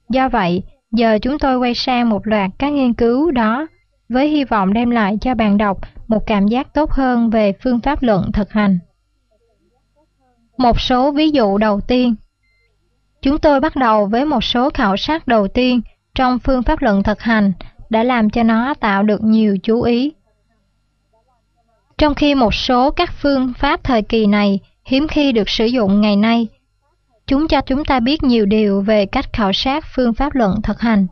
Do vậy, giờ chúng tôi quay sang một loạt các nghiên cứu đó với hy vọng đem lại cho bạn đọc một cảm giác tốt hơn về phương pháp luận thực hành. Một số ví dụ đầu tiên. Chúng tôi bắt đầu với một số khảo sát đầu tiên trong phương pháp luận thực hành đã làm cho nó tạo được nhiều chú ý. Trong khi một số các phương pháp thời kỳ này hiếm khi được sử dụng ngày nay, chúng cho chúng ta biết nhiều điều về cách khảo sát phương pháp luận thực hành.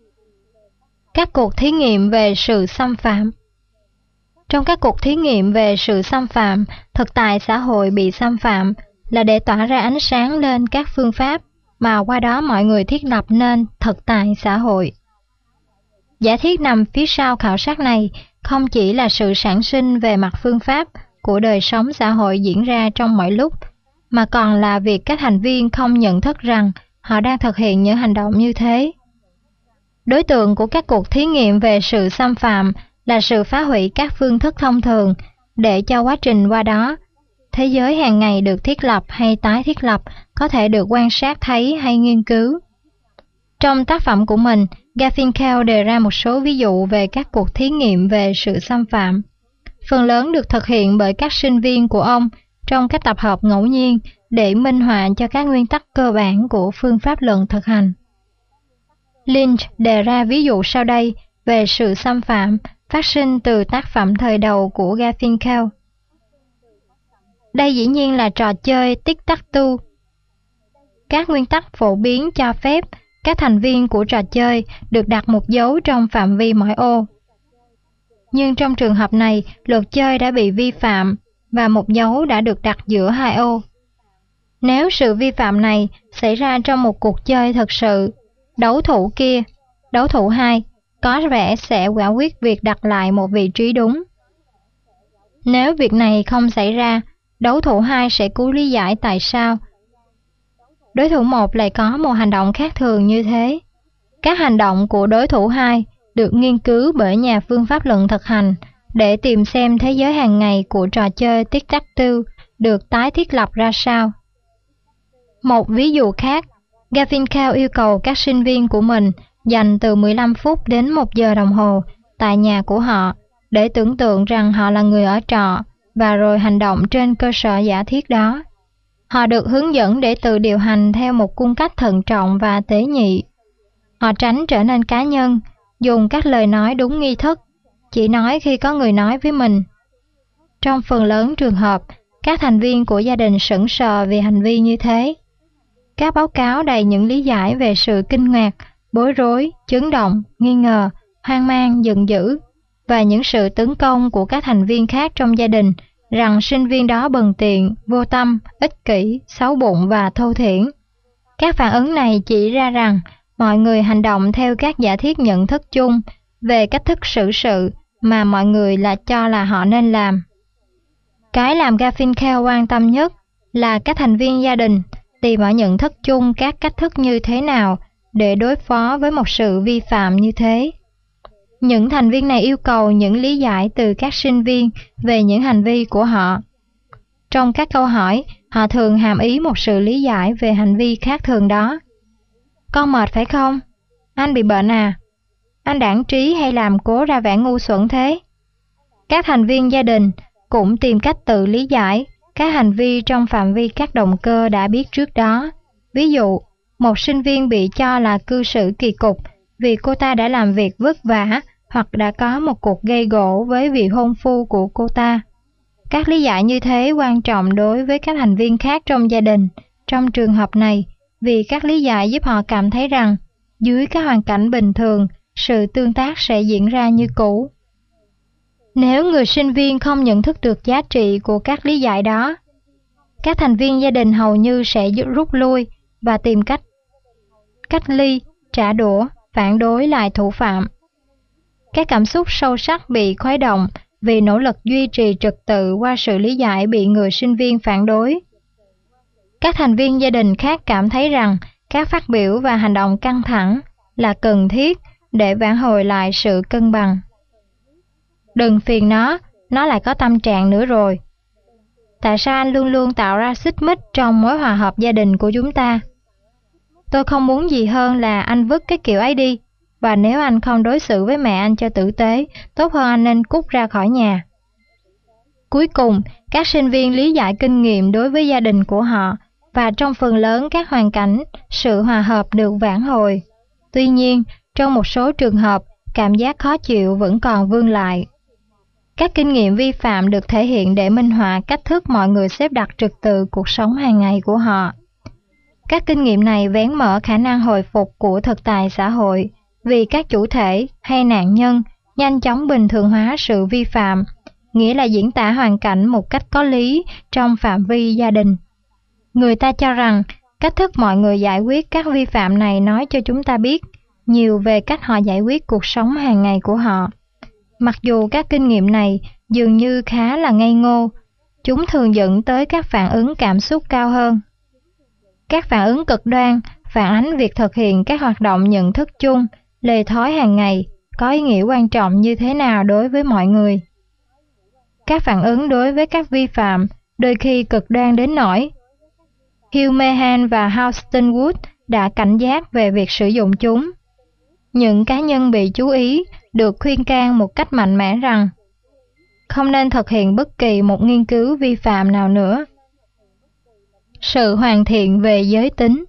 Các cuộc thí nghiệm về sự xâm phạm. Trong các cuộc thí nghiệm về sự xâm phạm, thực tại xã hội bị xâm phạm là để tỏa ra ánh sáng lên các phương pháp mà qua đó mọi người thiết lập nên thực tại xã hội. Giả thiết nằm phía sau khảo sát này không chỉ là sự sản sinh về mặt phương pháp của đời sống xã hội diễn ra trong mọi lúc, mà còn là việc các thành viên không nhận thức rằng họ đang thực hiện những hành động như thế. Đối tượng của các cuộc thí nghiệm về sự xâm phạm là sự phá hủy các phương thức thông thường để cho quá trình qua đó, thế giới hàng ngày được thiết lập hay tái thiết lập có thể được quan sát thấy hay nghiên cứu. Trong tác phẩm của mình, Garfinkel đề ra một số ví dụ về các cuộc thí nghiệm về sự xâm phạm. Phần lớn được thực hiện bởi các sinh viên của ông trong các tập hợp ngẫu nhiên để minh họa cho các nguyên tắc cơ bản của phương pháp luận thực hành. Lynch đề ra ví dụ sau đây về sự xâm phạm phát sinh từ tác phẩm thời đầu của Garfinkel. Đây dĩ nhiên là trò chơi tic-tac-toe. Các nguyên tắc phổ biến cho phép các thành viên của trò chơi được đặt một dấu trong phạm vi mỗi ô. Nhưng trong trường hợp này, luật chơi đã bị vi phạm và một dấu đã được đặt giữa hai ô. Nếu sự vi phạm này xảy ra trong một cuộc chơi thực sự, đấu thủ 2, có vẻ sẽ quả quyết việc đặt lại một vị trí đúng. Nếu việc này không xảy ra, đấu thủ 2 sẽ cố lý giải tại sao đối thủ 1 lại có một hành động khác thường như thế. Các hành động của đối thủ 2 được nghiên cứu bởi nhà phương pháp luận thực hành để tìm xem thế giới hàng ngày của trò chơi tic-tac-toe được tái thiết lập ra sao. Một ví dụ khác, Garfinkel yêu cầu các sinh viên của mình dành từ 15 phút đến 1 giờ đồng hồ tại nhà của họ để tưởng tượng rằng họ là người ở trọ và rồi hành động trên cơ sở giả thiết đó. Họ được hướng dẫn để tự điều hành theo một cung cách thận trọng và tế nhị. Họ tránh trở nên cá nhân, dùng các lời nói đúng nghi thức, chỉ nói khi có người nói với mình. Trong phần lớn trường hợp, các thành viên của gia đình sững sờ vì hành vi như thế. Các báo cáo đầy những lý giải về sự kinh ngạc, bối rối, chấn động, nghi ngờ, hoang mang, giận dữ và những sự tấn công của các thành viên khác trong gia đình rằng sinh viên đó bần tiện, vô tâm, ích kỷ, xấu bụng và thô thiển. Các phản ứng này chỉ ra rằng mọi người hành động theo các giả thiết nhận thức chung về cách thức xử sự mà mọi người cho là họ nên làm. Cái làm Garfinkel quan tâm nhất là các thành viên gia đình tìm ở nhận thức chung các cách thức như thế nào để đối phó với một sự vi phạm như thế. Những thành viên này yêu cầu những lý giải từ các sinh viên về những hành vi của họ. Trong các câu hỏi, họ thường hàm ý một sự lý giải về hành vi khác thường đó. Con mệt phải không? Anh bị bệnh à? Anh đãng trí hay làm cố ra vẻ ngu xuẩn thế? Các thành viên gia đình cũng tìm cách tự lý giải các hành vi trong phạm vi các động cơ đã biết trước đó. Ví dụ, một sinh viên bị cho là cư xử kỳ cục vì cô ta đã làm việc vất vả hoặc đã có một cuộc gây gổ với vị hôn phu của cô ta. Các lý giải như thế quan trọng đối với các thành viên khác trong gia đình trong trường hợp này vì các lý giải giúp họ cảm thấy rằng dưới các hoàn cảnh bình thường, sự tương tác sẽ diễn ra như cũ. Nếu người sinh viên không nhận thức được giá trị của các lý giải đó, các thành viên gia đình hầu như sẽ rút lui và tìm cách cách ly, trả đũa, phản đối lại thủ phạm. Các cảm xúc sâu sắc bị khuấy động vì nỗ lực duy trì trật tự qua sự lý giải bị người sinh viên phản đối. Các thành viên gia đình khác cảm thấy rằng các phát biểu và hành động căng thẳng là cần thiết để vãn hồi lại sự cân bằng. Đừng phiền nó lại có tâm trạng nữa rồi. Tại sao anh luôn luôn tạo ra xích mích trong mối hòa hợp gia đình của chúng ta? Tôi không muốn gì hơn là anh vứt cái kiểu ấy đi, và nếu anh không đối xử với mẹ anh cho tử tế, tốt hơn anh nên cút ra khỏi nhà. Cuối cùng, các sinh viên lý giải kinh nghiệm đối với gia đình của họ, và trong phần lớn các hoàn cảnh, sự hòa hợp được vãn hồi. Tuy nhiên, trong một số trường hợp, cảm giác khó chịu vẫn còn vương lại. Các kinh nghiệm vi phạm được thể hiện để minh họa cách thức mọi người xếp đặt trật tự cuộc sống hàng ngày của họ. Các kinh nghiệm này vén mở khả năng hồi phục của thực tại xã hội, vì các chủ thể hay nạn nhân nhanh chóng bình thường hóa sự vi phạm, nghĩa là diễn tả hoàn cảnh một cách có lý trong phạm vi gia đình. Người ta cho rằng cách thức mọi người giải quyết các vi phạm này nói cho chúng ta biết nhiều về cách họ giải quyết cuộc sống hàng ngày của họ. Mặc dù các kinh nghiệm này dường như khá là ngây ngô, chúng thường dẫn tới các phản ứng cảm xúc cao hơn. Các phản ứng cực đoan phản ánh việc thực hiện các hoạt động nhận thức chung, lề thói hàng ngày có ý nghĩa quan trọng như thế nào đối với mọi người. Các phản ứng đối với các vi phạm đôi khi cực đoan đến nỗi Hugh Mehan và Houston Wood đã cảnh giác về việc sử dụng chúng. Những cá nhân bị chú ý được khuyên can một cách mạnh mẽ rằng không nên thực hiện bất kỳ một nghiên cứu vi phạm nào nữa. Sự hoàn thiện về giới tính.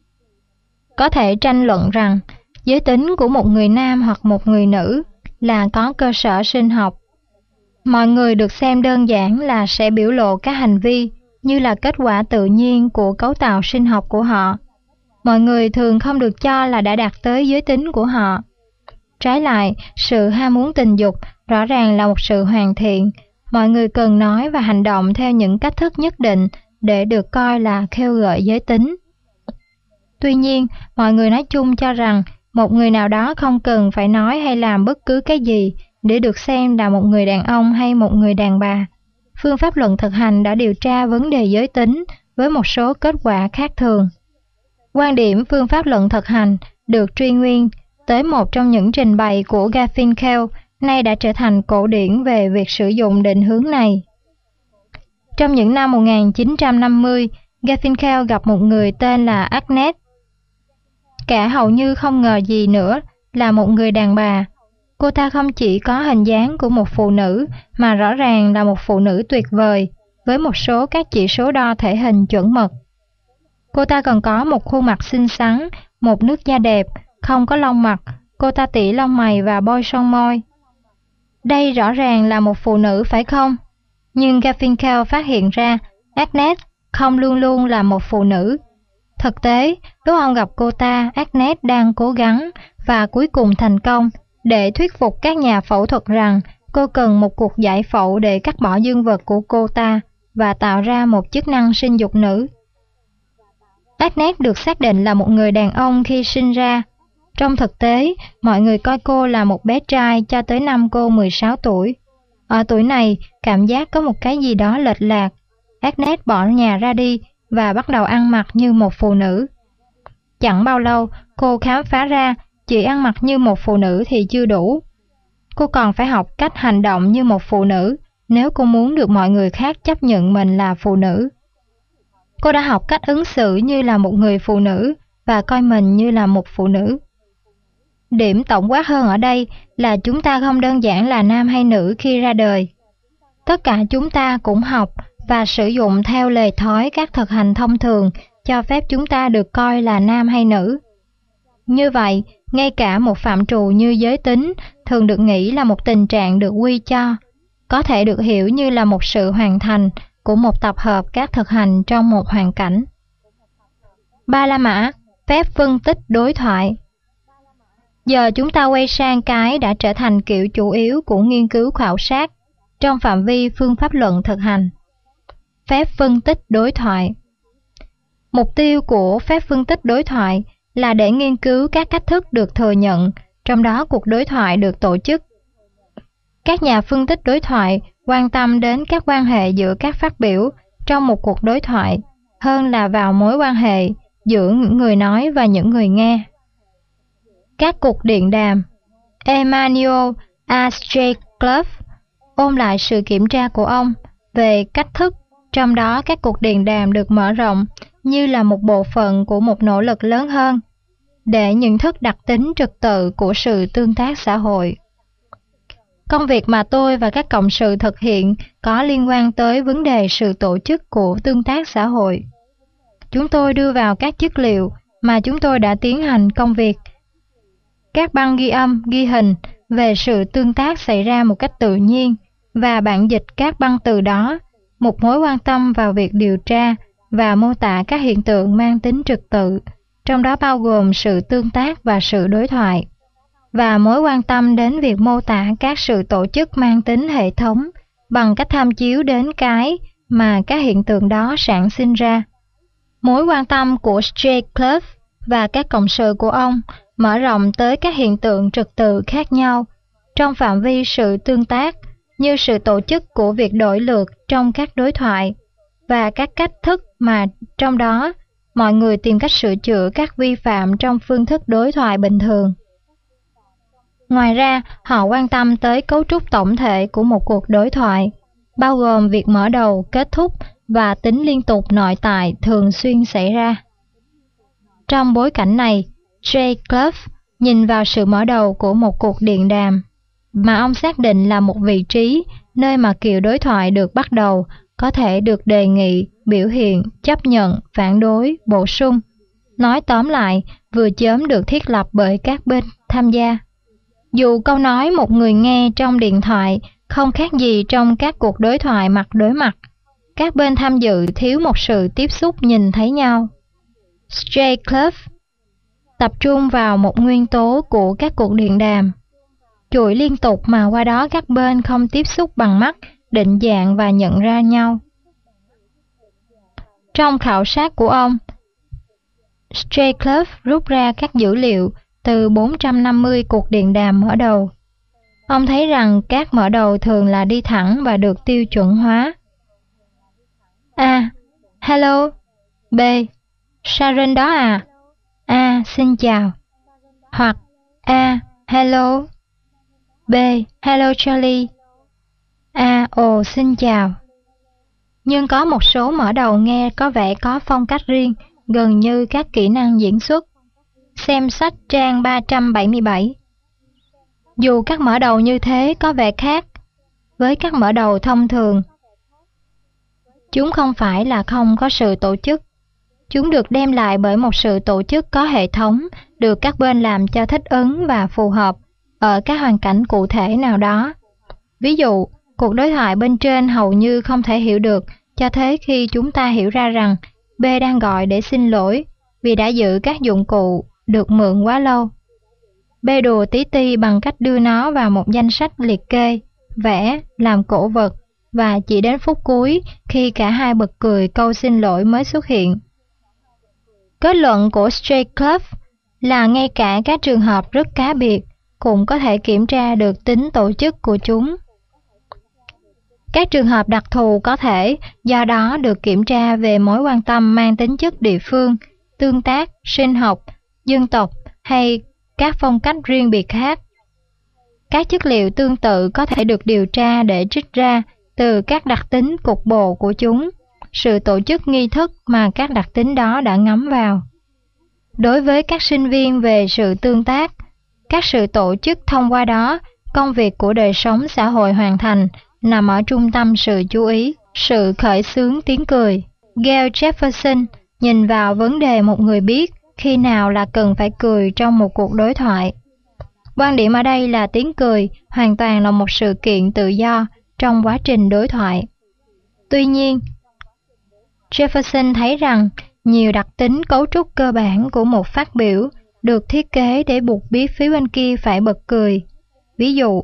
Có thể tranh luận rằng giới tính của một người nam hoặc một người nữ là có cơ sở sinh học. Mọi người được xem đơn giản là sẽ biểu lộ các hành vi như là kết quả tự nhiên của cấu tạo sinh học của họ. Mọi người thường không được cho là đã đạt tới giới tính của họ. Trái lại, sự ham muốn tình dục rõ ràng là một sự hoàn thiện. Mọi người cần nói và hành động theo những cách thức nhất định để được coi là khêu gợi giới tính. Tuy nhiên, mọi người nói chung cho rằng một người nào đó không cần phải nói hay làm bất cứ cái gì để được xem là một người đàn ông hay một người đàn bà. Phương pháp luận thực hành đã điều tra vấn đề giới tính với một số kết quả khác thường. Quan điểm phương pháp luận thực hành được truy nguyên tới một trong những trình bày của Garfinkel, nay đã trở thành cổ điển về việc sử dụng định hướng này. Trong những năm 1950, Garfinkel gặp một người tên là Agnes. Cả hầu như không ngờ gì nữa là một người đàn bà. Cô ta không chỉ có hình dáng của một phụ nữ mà rõ ràng là một phụ nữ tuyệt vời với một số các chỉ số đo thể hình chuẩn mực. Cô ta còn có một khuôn mặt xinh xắn, một nước da đẹp, không có lông mặt, cô ta tỉa lông mày và bôi son môi. Đây rõ ràng là một phụ nữ phải không? Nhưng Garfinkel phát hiện ra Agnes không luôn luôn là một phụ nữ. Thực tế, lúc ông gặp cô ta, Agnes đang cố gắng và cuối cùng thành công để thuyết phục các nhà phẫu thuật rằng cô cần một cuộc giải phẫu để cắt bỏ dương vật của cô ta và tạo ra một chức năng sinh dục nữ. Agnes được xác định là một người đàn ông khi sinh ra. Trong thực tế, mọi người coi cô là một bé trai cho tới năm cô 16 tuổi. Ở tuổi này, cảm giác có một cái gì đó lệch lạc. Agnes bỏ nhà ra đi và bắt đầu ăn mặc như một phụ nữ. Chẳng bao lâu, cô khám phá ra chỉ ăn mặc như một phụ nữ thì chưa đủ. Cô còn phải học cách hành động như một phụ nữ nếu cô muốn được mọi người khác chấp nhận mình là phụ nữ. Cô đã học cách ứng xử như là một người phụ nữ và coi mình như là một phụ nữ. Điểm tổng quát hơn ở đây là chúng ta không đơn giản là nam hay nữ khi ra đời. Tất cả chúng ta cũng học và sử dụng theo lề thói các thực hành thông thường cho phép chúng ta được coi là nam hay nữ. Như vậy, ngay cả một phạm trù như giới tính thường được nghĩ là một tình trạng được quy cho, có thể được hiểu như là một sự hoàn thành của một tập hợp các thực hành trong một hoàn cảnh. Ba La Mã, phép phân tích đối thoại. Giờ chúng ta quay sang cái đã trở thành kiểu chủ yếu của nghiên cứu khảo sát trong phạm vi phương pháp luận thực hành. Phép phân tích đối thoại. Mục tiêu của phép phân tích đối thoại là để nghiên cứu các cách thức được thừa nhận, trong đó cuộc đối thoại được tổ chức. Các nhà phân tích đối thoại quan tâm đến các quan hệ giữa các phát biểu trong một cuộc đối thoại hơn là vào mối quan hệ giữa những người nói và những người nghe. Các cuộc điện đàm. Emmanuel Astraclov ôm lại sự kiểm tra của ông về cách thức, trong đó các cuộc điện đàm được mở rộng như là một bộ phận của một nỗ lực lớn hơn để nhận thức đặc tính trật tự của sự tương tác xã hội. Công việc mà tôi và các cộng sự thực hiện có liên quan tới vấn đề sự tổ chức của tương tác xã hội. Chúng tôi đưa vào các chất liệu mà chúng tôi đã tiến hành công việc, các băng ghi âm, ghi hình về sự tương tác xảy ra một cách tự nhiên và bản dịch các băng từ đó, một mối quan tâm vào việc điều tra và mô tả các hiện tượng mang tính trật tự, trong đó bao gồm sự tương tác và sự đối thoại, và mối quan tâm đến việc mô tả các sự tổ chức mang tính hệ thống bằng cách tham chiếu đến cái mà các hiện tượng đó sản sinh ra. Mối quan tâm của J. Clough và các cộng sự của ông mở rộng tới các hiện tượng trật tự khác nhau trong phạm vi sự tương tác, như sự tổ chức của việc đổi lượt trong các đối thoại và các cách thức mà trong đó mọi người tìm cách sửa chữa các vi phạm trong phương thức đối thoại bình thường. Ngoài ra, họ quan tâm tới cấu trúc tổng thể của một cuộc đối thoại, bao gồm việc mở đầu, kết thúc và tính liên tục nội tại thường xuyên xảy ra. Trong bối cảnh này, J. Clough nhìn vào sự mở đầu của một cuộc điện đàm, mà ông xác định là một vị trí nơi mà kiểu đối thoại được bắt đầu có thể được đề nghị, biểu hiện, chấp nhận, phản đối, bổ sung. Nói tóm lại, vừa chớm được thiết lập bởi các bên tham gia. Dù câu nói một người nghe trong điện thoại không khác gì trong các cuộc đối thoại mặt đối mặt, các bên tham dự thiếu một sự tiếp xúc nhìn thấy nhau. J. Clough tập trung vào một nguyên tố của các cuộc điện đàm, chuỗi liên tục mà qua đó các bên không tiếp xúc bằng mắt, định dạng và nhận ra nhau. Trong khảo sát của ông, J. Clough rút ra các dữ liệu từ 450 cuộc điện đàm mở đầu. Ông thấy rằng các mở đầu thường là đi thẳng và được tiêu chuẩn hóa. A. Hello. B. Sharon đó à? A. Xin chào. Hoặc A. Hello. B. Hello Charlie. A. Ồ, xin chào. Nhưng có một số mở đầu nghe có vẻ có phong cách riêng, gần như các kỹ năng diễn xuất. Xem sách trang 377. Dù các mở đầu như thế có vẻ khác với các mở đầu thông thường, chúng không phải là không có sự tổ chức. Chúng được đem lại bởi một sự tổ chức có hệ thống, được các bên làm cho thích ứng và phù hợp ở các hoàn cảnh cụ thể nào đó. Ví dụ, cuộc đối thoại bên trên hầu như không thể hiểu được, cho thế khi chúng ta hiểu ra rằng B đang gọi để xin lỗi vì đã giữ các dụng cụ được mượn quá lâu. B đùa tí ti bằng cách đưa nó vào một danh sách liệt kê, vẽ, làm cổ vật, và chỉ đến phút cuối khi cả hai bật cười câu xin lỗi mới xuất hiện. Kết luận của J. Clough là ngay cả các trường hợp rất cá biệt cũng có thể kiểm tra được tính tổ chức của chúng. Các trường hợp đặc thù có thể do đó được kiểm tra về mối quan tâm mang tính chất địa phương, tương tác, sinh học, dân tộc hay các phong cách riêng biệt khác. Các chất liệu tương tự có thể được điều tra để trích ra từ các đặc tính cục bộ của chúng, sự tổ chức nghi thức mà các đặc tính đó đã ngấm vào. Đối với các sinh viên về sự tương tác, các sự tổ chức thông qua đó, công việc của đời sống xã hội hoàn thành nằm ở trung tâm sự chú ý, sự khởi xướng tiếng cười. Gail Jefferson nhìn vào vấn đề một người biết khi nào là cần phải cười trong một cuộc đối thoại. Quan điểm ở đây là tiếng cười hoàn toàn là một sự kiện tự do trong quá trình đối thoại. Tuy nhiên, Jefferson thấy rằng nhiều đặc tính cấu trúc cơ bản của một phát biểu được thiết kế để buộc phía bên kia phải bật cười. Ví dụ,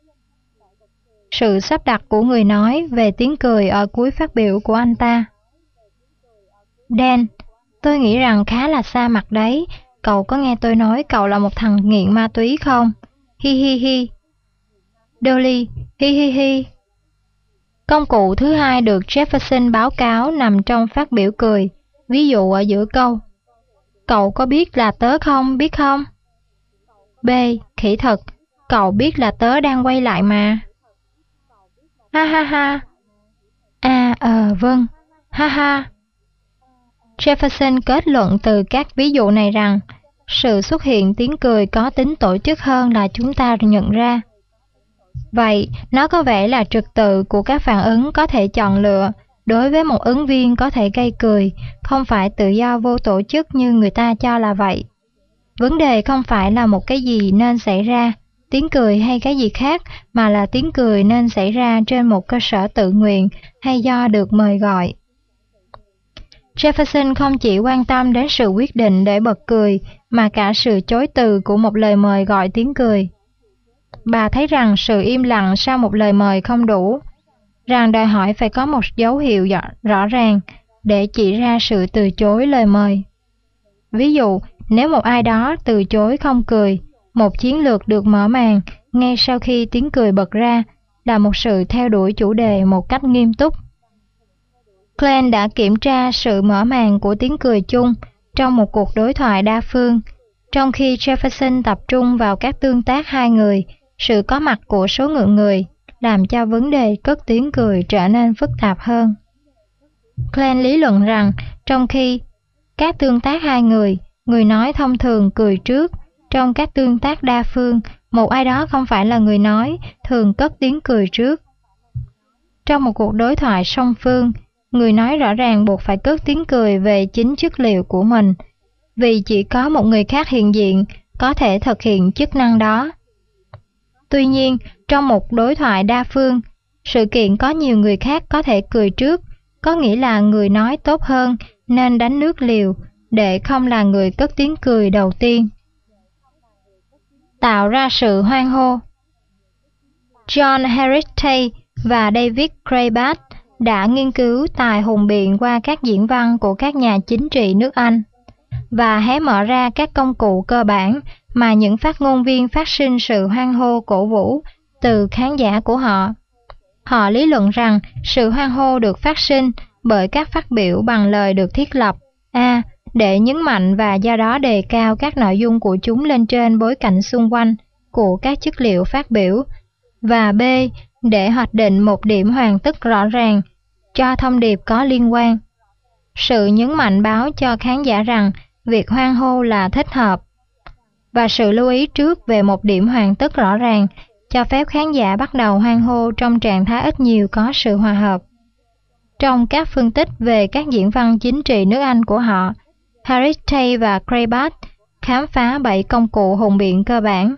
sự sắp đặt của người nói về tiếng cười ở cuối phát biểu của anh ta. Dan, tôi nghĩ rằng khá là xa mặt đấy. Cậu có nghe tôi nói cậu là một thằng nghiện ma túy không? Hi hi hi. Dolly, hi hi hi. Công cụ thứ hai được Jefferson báo cáo nằm trong phát biểu cười. Ví dụ ở giữa câu. Cậu có biết là tớ không, biết không? B. Khỉ thật, cậu biết là tớ đang quay lại mà. Ha ha ha. Vâng. Ha ha. Jefferson kết luận từ các ví dụ này rằng sự xuất hiện tiếng cười có tính tổ chức hơn là chúng ta nhận ra. Vậy, nó có vẻ là trật tự của các phản ứng có thể chọn lựa đối với một ứng viên có thể gây cười, không phải tự do vô tổ chức như người ta cho là vậy. Vấn đề không phải là một cái gì nên xảy ra, tiếng cười hay cái gì khác, mà là tiếng cười nên xảy ra trên một cơ sở tự nguyện hay do được mời gọi. Jefferson không chỉ quan tâm đến sự quyết định để bật cười, mà cả sự chối từ của một lời mời gọi tiếng cười. Bà thấy rằng sự im lặng sau một lời mời không đủ, rằng đòi hỏi phải có một dấu hiệu rõ ràng để chỉ ra sự từ chối lời mời. Ví dụ, nếu một ai đó từ chối không cười, một chiến lược được mở màn ngay sau khi tiếng cười bật ra là một sự theo đuổi chủ đề một cách nghiêm túc. Klein đã kiểm tra sự mở màn của tiếng cười chung trong một cuộc đối thoại đa phương, trong khi Jefferson tập trung vào các tương tác hai người, sự có mặt của số lượng người làm cho vấn đề cất tiếng cười trở nên phức tạp hơn. Klein lý luận rằng trong khi các tương tác hai người, người nói thông thường cười trước, trong các tương tác đa phương, một ai đó không phải là người nói, thường cất tiếng cười trước. Trong một cuộc đối thoại song phương, người nói rõ ràng buộc phải cất tiếng cười về chính chất liệu của mình, vì chỉ có một người khác hiện diện có thể thực hiện chức năng đó. Tuy nhiên, trong một đối thoại đa phương, sự kiện có nhiều người khác có thể cười trước, có nghĩa là người nói tốt hơn nên đánh nước liều để không là người cất tiếng cười đầu tiên. Tạo ra sự hoan hô. John Heritage và David Craybat đã nghiên cứu tài hùng biện qua các diễn văn của các nhà chính trị nước Anh và hé mở ra các công cụ cơ bản mà những phát ngôn viên phát sinh sự hoan hô cổ vũ từ khán giả của họ. Họ lý luận rằng sự hoan hô được phát sinh bởi các phát biểu bằng lời được thiết lập A. Để nhấn mạnh và do đó đề cao các nội dung của chúng lên trên bối cảnh xung quanh của các chất liệu phát biểu, và B. Để hoạch định một điểm hoàn tất rõ ràng cho thông điệp có liên quan. Sự nhấn mạnh báo cho khán giả rằng việc hoan hô là thích hợp, và sự lưu ý trước về một điểm hoàn tất rõ ràng cho phép khán giả bắt đầu hoan hô trong trạng thái ít nhiều có sự hòa hợp. Trong các phân tích về các diễn văn chính trị nước Anh của họ, Heritage và Craybat khám phá 7 công cụ hùng biện cơ bản.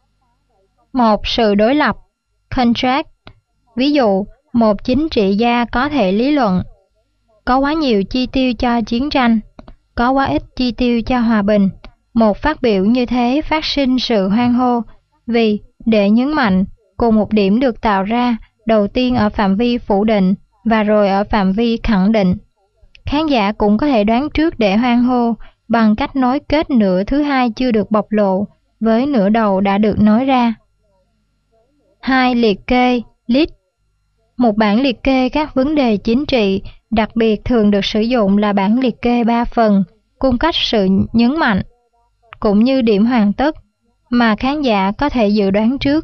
1. Sự đối lập, contrast. Ví dụ, một chính trị gia có thể lý luận: có quá nhiều chi tiêu cho chiến tranh, có quá ít chi tiêu cho hòa bình. Một phát biểu như thế phát sinh sự hoan hô vì, để nhấn mạnh, cùng một điểm được tạo ra đầu tiên ở phạm vi phủ định và rồi ở phạm vi khẳng định. Khán giả cũng có thể đoán trước để hoan hô bằng cách nối kết nửa thứ hai chưa được bộc lộ với nửa đầu đã được nói ra. 2. Liệt kê, list. Một bản liệt kê các vấn đề chính trị đặc biệt thường được sử dụng là bản liệt kê 3 phần, cung cấp sự nhấn mạnh, cũng như điểm hoàn tất mà khán giả có thể dự đoán trước.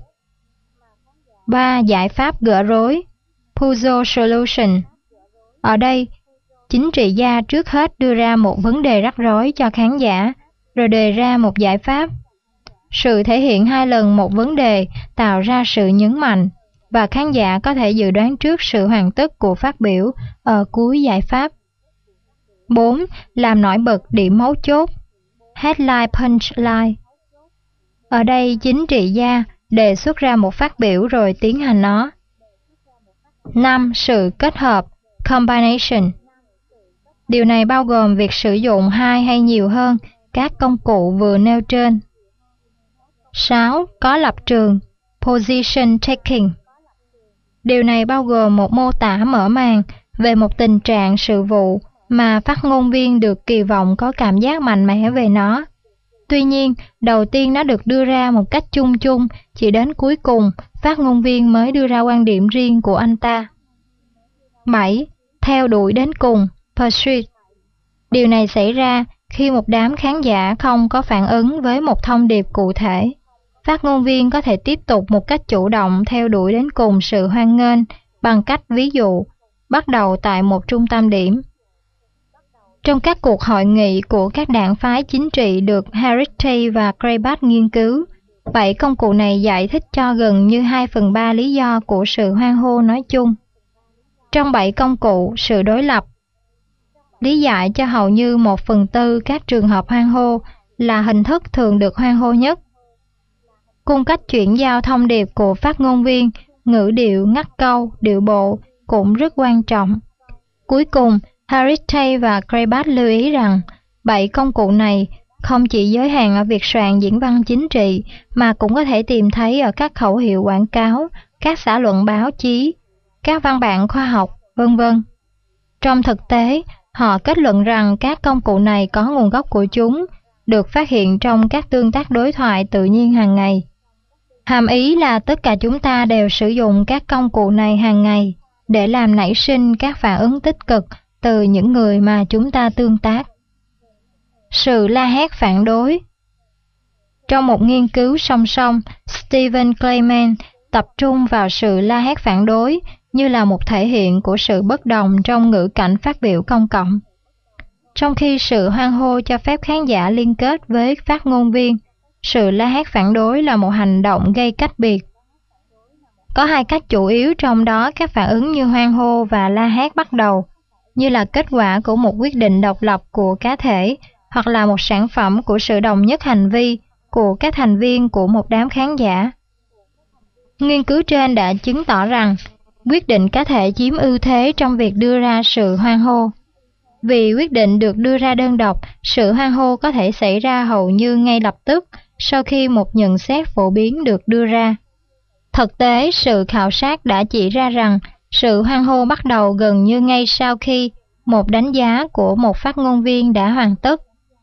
3. Giải pháp gỡ rối, puzzle solution. Ở đây, chính trị gia trước hết đưa ra một vấn đề rắc rối cho khán giả, rồi đề ra một giải pháp. Sự thể hiện 2 lần một vấn đề tạo ra sự nhấn mạnh, và khán giả có thể dự đoán trước sự hoàn tất của phát biểu ở cuối giải pháp. 4. Làm nổi bật điểm mấu chốt, headline punchline. Ở đây chính trị gia đề xuất ra một phát biểu rồi tiến hành nó. 5. Sự kết hợp, combination. Điều này bao gồm việc sử dụng 2 hay nhiều hơn các công cụ vừa nêu trên. 6. Có lập trường, position taking. Điều này bao gồm một mô tả mở màn về một tình trạng sự vụ mà phát ngôn viên được kỳ vọng có cảm giác mạnh mẽ về nó. Tuy nhiên, đầu tiên nó được đưa ra một cách chung chung, chỉ đến cuối cùng, phát ngôn viên mới đưa ra quan điểm riêng của anh ta. 7. Theo đuổi đến cùng, pursuit. Điều này xảy ra khi một đám khán giả không có phản ứng với một thông điệp cụ thể. Phát ngôn viên có thể tiếp tục một cách chủ động theo đuổi đến cùng sự hoan nghênh bằng cách ví dụ, bắt đầu tại một trung tâm điểm. Trong các cuộc hội nghị của các đảng phái chính trị được Heritage và Krabat nghiên cứu, 7 công cụ này giải thích cho gần như 2/3 lý do của sự hoan hô nói chung. Trong 7 công cụ, sự đối lập lý giải cho hầu như 1/4 các trường hợp hoan hô là hình thức thường được hoan hô nhất. Cung cách chuyển giao thông điệp của phát ngôn viên, ngữ điệu, ngắt câu, điệu bộ cũng rất quan trọng. Cuối cùng, Heritage và Krabat lưu ý rằng 7 công cụ này không chỉ giới hạn ở việc soạn diễn văn chính trị mà cũng có thể tìm thấy ở các khẩu hiệu quảng cáo, các xã luận báo chí, các văn bản khoa học, vân vân. Trong thực tế, họ kết luận rằng các công cụ này có nguồn gốc của chúng, được phát hiện trong các tương tác đối thoại tự nhiên hàng ngày. Hàm ý là tất cả chúng ta đều sử dụng các công cụ này hàng ngày để làm nảy sinh các phản ứng tích cực từ những người mà chúng ta tương tác. Sự la hét phản đối. Trong một nghiên cứu song song, Stephen Clayman tập trung vào sự la hét phản đối như là một thể hiện của sự bất đồng trong ngữ cảnh phát biểu công cộng. Trong khi sự hoan hô cho phép khán giả liên kết với phát ngôn viên, sự la hét phản đối là một hành động gây cách biệt. Có 2 cách chủ yếu, trong đó các phản ứng như hoan hô và la hét bắt đầu như là kết quả của một quyết định độc lập của cá thể hoặc là một sản phẩm của sự đồng nhất hành vi của các thành viên của một đám khán giả. Nghiên cứu trên đã chứng tỏ rằng quyết định cá thể chiếm ưu thế trong việc đưa ra sự hoan hô. Vì quyết định được đưa ra đơn độc, sự hoan hô có thể xảy ra hầu như ngay lập tức sau khi một nhận xét phổ biến được đưa ra. Thực tế, sự khảo sát đã chỉ ra rằng sự hoan hô bắt đầu gần như ngay sau khi một đánh giá của một phát ngôn viên đã hoàn tất.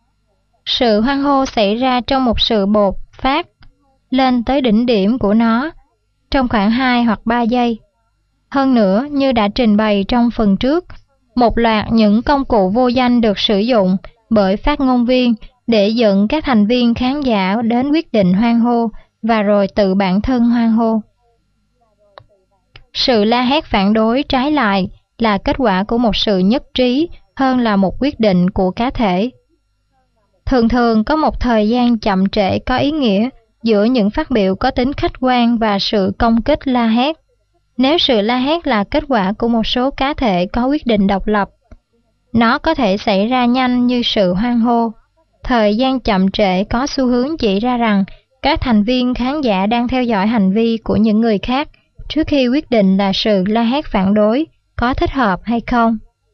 Sự hoan hô xảy ra trong một sự bột phát lên tới đỉnh điểm của nó trong khoảng 2 hoặc 3 giây. Hơn nữa, như đã trình bày trong phần trước, một loạt những công cụ vô danh được sử dụng bởi phát ngôn viên để dẫn các thành viên khán giả đến quyết định hoan hô và rồi tự bản thân hoan hô. Sự la hét phản đối trái lại là kết quả của một sự nhất trí hơn là một quyết định của cá thể. Thường thường có một thời gian chậm trễ có ý nghĩa giữa những phát biểu có tính khách quan và sự công kích la hét. Nếu sự la hét là kết quả của một số cá thể có quyết định độc lập, nó có thể xảy ra nhanh như sự hoan hô. Thời gian chậm trễ có xu hướng chỉ ra rằng các thành viên khán giả đang theo dõi hành vi của những người khác trước khi quyết định là sự la hét phản đối có thích hợp hay không.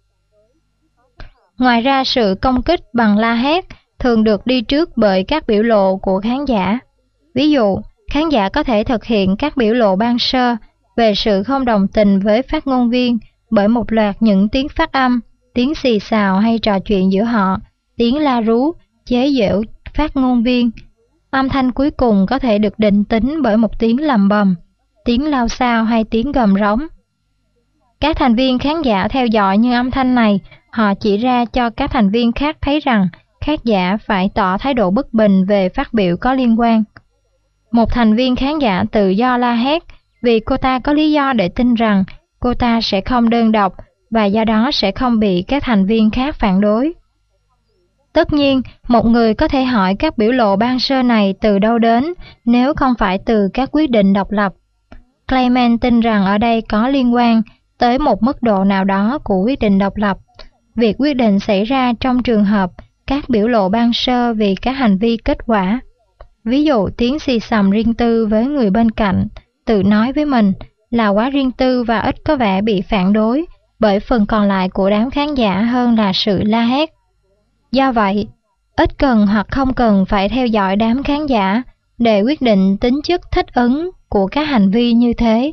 Ngoài ra, sự công kích bằng la hét thường được đi trước bởi các biểu lộ của khán giả. Ví dụ, khán giả có thể thực hiện các biểu lộ ban sơ về sự không đồng tình với phát ngôn viên bởi một loạt những tiếng phát âm, tiếng xì xào hay trò chuyện giữa họ, tiếng la rú, chế giễu phát ngôn viên. Âm thanh cuối cùng có thể được định tính bởi một tiếng lầm bầm, tiếng lao xao hay tiếng gầm rống. Các thành viên khán giả theo dõi những âm thanh này, họ chỉ ra cho các thành viên khác thấy rằng khán giả phải tỏ thái độ bất bình về phát biểu có liên quan. Một thành viên khán giả tự do la hét vì cô ta có lý do để tin rằng cô ta sẽ không đơn độc và do đó sẽ không bị các thành viên khác phản đối. Tất nhiên, một người có thể hỏi các biểu lộ ban sơ này từ đâu đến nếu không phải từ các quyết định độc lập. Clayman tin rằng ở đây có liên quan tới một mức độ nào đó của quyết định độc lập. Việc quyết định xảy ra trong trường hợp các biểu lộ ban sơ vì các hành vi kết quả. Ví dụ tiếng xì xầm riêng tư với người bên cạnh, tự nói với mình là quá riêng tư và ít có vẻ bị phản đối bởi phần còn lại của đám khán giả hơn là sự la hét. Do vậy, ít cần hoặc không cần phải theo dõi đám khán giả để quyết định tính chất thích ứng của các hành vi như thế.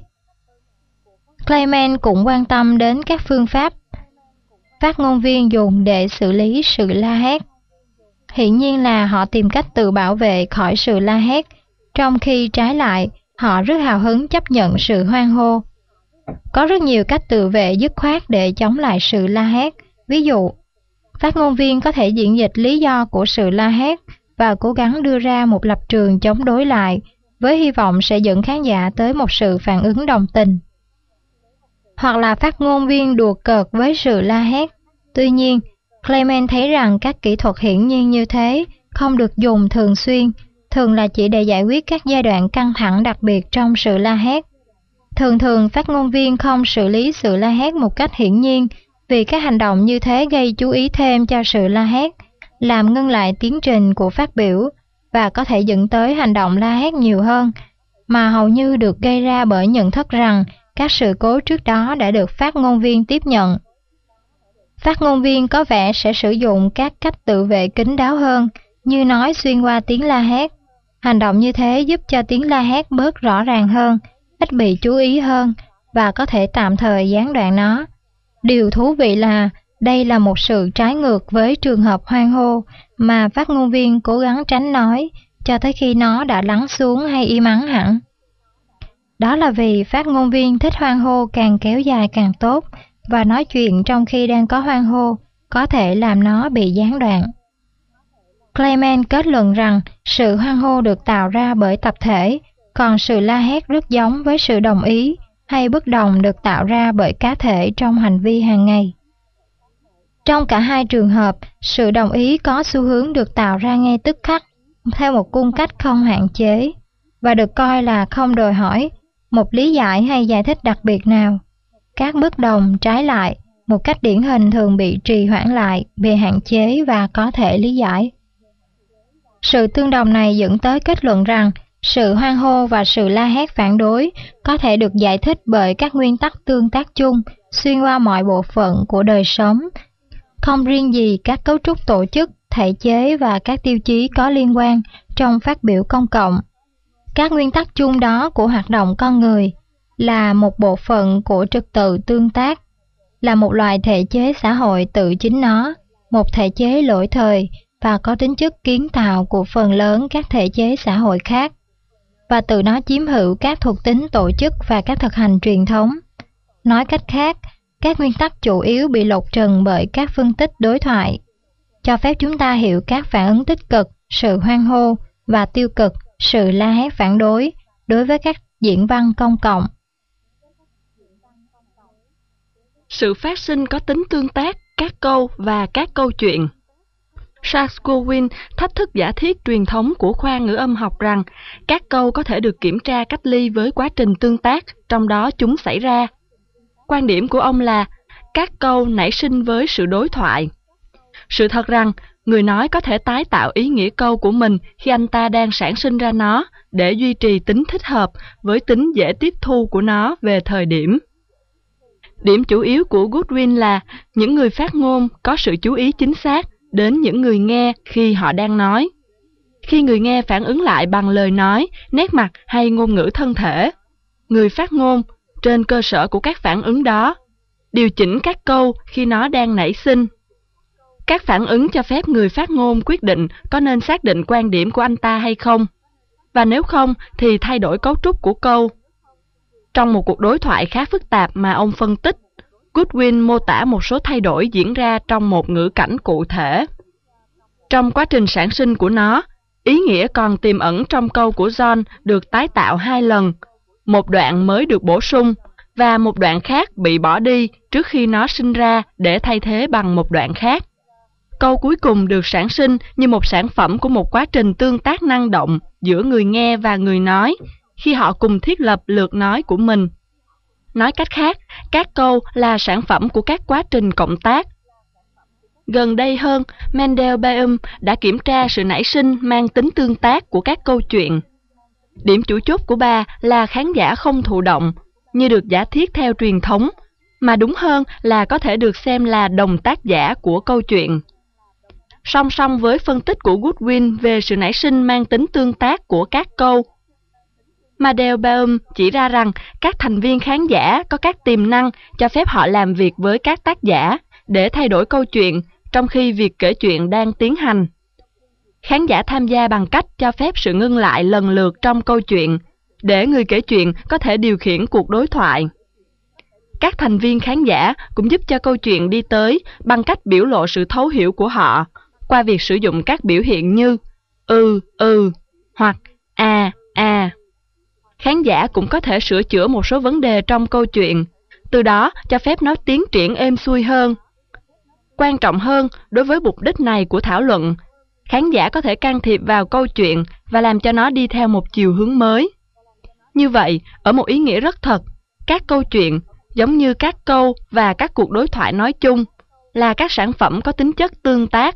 Clayman cũng quan tâm đến các phương pháp phát ngôn viên dùng để xử lý sự la hét. Hiển nhiên là họ tìm cách tự bảo vệ khỏi sự la hét, trong khi trái lại, họ rất hào hứng chấp nhận sự hoan hô. Có rất nhiều cách tự vệ dứt khoát để chống lại sự la hét. Ví dụ, phát ngôn viên có thể diễn dịch lý do của sự la hét và cố gắng đưa ra một lập trường chống đối lại, với hy vọng sẽ dẫn khán giả tới một sự phản ứng đồng tình. Hoặc là phát ngôn viên đùa cợt với sự la hét. Tuy nhiên, Clement thấy rằng các kỹ thuật hiển nhiên như thế không được dùng thường xuyên, thường là chỉ để giải quyết các giai đoạn căng thẳng đặc biệt trong sự la hét. Thường thường phát ngôn viên không xử lý sự la hét một cách hiển nhiên, vì các hành động như thế gây chú ý thêm cho sự la hét, làm ngưng lại tiến trình của phát biểu và có thể dẫn tới hành động la hét nhiều hơn, mà hầu như được gây ra bởi nhận thức rằng các sự cố trước đó đã được phát ngôn viên tiếp nhận. Phát ngôn viên có vẻ sẽ sử dụng các cách tự vệ kín đáo hơn, như nói xuyên qua tiếng la hét. Hành động như thế giúp cho tiếng la hét bớt rõ ràng hơn, ít bị chú ý hơn và có thể tạm thời gián đoạn nó. Điều thú vị là đây là một sự trái ngược với trường hợp hoan hô mà phát ngôn viên cố gắng tránh nói cho tới khi nó đã lắng xuống hay im ắng hẳn. Đó là vì phát ngôn viên thích hoan hô càng kéo dài càng tốt, và nói chuyện trong khi đang có hoan hô có thể làm nó bị gián đoạn. Clement kết luận rằng sự hoan hô được tạo ra bởi tập thể, còn sự la hét rất giống với sự đồng ý hay bất đồng được tạo ra bởi cá thể trong hành vi hàng ngày. Trong cả hai trường hợp, sự đồng ý có xu hướng được tạo ra ngay tức khắc, theo một cung cách không hạn chế, và được coi là không đòi hỏi một lý giải hay giải thích đặc biệt nào. Các bất đồng trái lại, một cách điển hình thường bị trì hoãn lại, bị hạn chế và có thể lý giải. Sự tương đồng này dẫn tới kết luận rằng sự hoan hô và sự la hét phản đối có thể được giải thích bởi các nguyên tắc tương tác chung xuyên qua mọi bộ phận của đời sống, không riêng gì các cấu trúc tổ chức, thể chế và các tiêu chí có liên quan trong phát biểu công cộng. Các nguyên tắc chung đó của hoạt động con người là một bộ phận của trật tự tương tác, là một loại thể chế xã hội tự chính nó, một thể chế lỗi thời và có tính chất kiến tạo của phần lớn các thể chế xã hội khác, và từ nó chiếm hữu các thuộc tính tổ chức và các thực hành truyền thống. Nói cách khác, các nguyên tắc chủ yếu bị lột trần bởi các phân tích đối thoại, cho phép chúng ta hiểu các phản ứng tích cực, sự hoan hô, và tiêu cực, sự la hét phản đối với các diễn văn công cộng. Sự phát sinh có tính tương tác, các câu và các câu chuyện. Charles Darwin thách thức giả thiết truyền thống của khoa ngữ âm học rằng các câu có thể được kiểm tra cách ly với quá trình tương tác trong đó chúng xảy ra. Quan điểm của ông là các câu nảy sinh với sự đối thoại. Sự thật rằng người nói có thể tái tạo ý nghĩa câu của mình khi anh ta đang sản sinh ra nó để duy trì tính thích hợp với tính dễ tiếp thu của nó về thời điểm. Điểm chủ yếu của Goodwin là những người phát ngôn có sự chú ý chính xác đến những người nghe khi họ đang nói. Khi người nghe phản ứng lại bằng lời nói, nét mặt hay ngôn ngữ thân thể, người phát ngôn, trên cơ sở của các phản ứng đó, điều chỉnh các câu khi nó đang nảy sinh. Các phản ứng cho phép người phát ngôn quyết định có nên xác định quan điểm của anh ta hay không, và nếu không thì thay đổi cấu trúc của câu. Trong một cuộc đối thoại khá phức tạp mà ông phân tích, Goodwin mô tả một số thay đổi diễn ra trong một ngữ cảnh cụ thể. Trong quá trình sản sinh của nó, ý nghĩa còn tiềm ẩn trong câu của John được tái tạo 2 lần, một đoạn mới được bổ sung và một đoạn khác bị bỏ đi trước khi nó sinh ra để thay thế bằng một đoạn khác. Câu cuối cùng được sản sinh như một sản phẩm của một quá trình tương tác năng động giữa người nghe và người nói khi họ cùng thiết lập lượt nói của mình. Nói cách khác, các câu là sản phẩm của các quá trình cộng tác. Gần đây hơn, Mendelsbaum đã kiểm tra sự nảy sinh mang tính tương tác của các câu chuyện. Điểm chủ chốt của bà là khán giả không thụ động, như được giả thiết theo truyền thống, mà đúng hơn là có thể được xem là đồng tác giả của câu chuyện. Song song với phân tích của Goodwin về sự nảy sinh mang tính tương tác của các câu, Mendelsbaum chỉ ra rằng các thành viên khán giả có các tiềm năng cho phép họ làm việc với các tác giả để thay đổi câu chuyện trong khi việc kể chuyện đang tiến hành. Khán giả tham gia bằng cách cho phép sự ngưng lại lần lượt trong câu chuyện để người kể chuyện có thể điều khiển cuộc đối thoại. Các thành viên khán giả cũng giúp cho câu chuyện đi tới bằng cách biểu lộ sự thấu hiểu của họ qua việc sử dụng các biểu hiện như hoặc a. Khán giả cũng có thể sửa chữa một số vấn đề trong câu chuyện, từ đó cho phép nó tiến triển êm xuôi hơn. Quan trọng hơn, đối với mục đích này của thảo luận, khán giả có thể can thiệp vào câu chuyện và làm cho nó đi theo một chiều hướng mới. Như vậy, ở một ý nghĩa rất thật, các câu chuyện, giống như các câu và các cuộc đối thoại nói chung, là các sản phẩm có tính chất tương tác.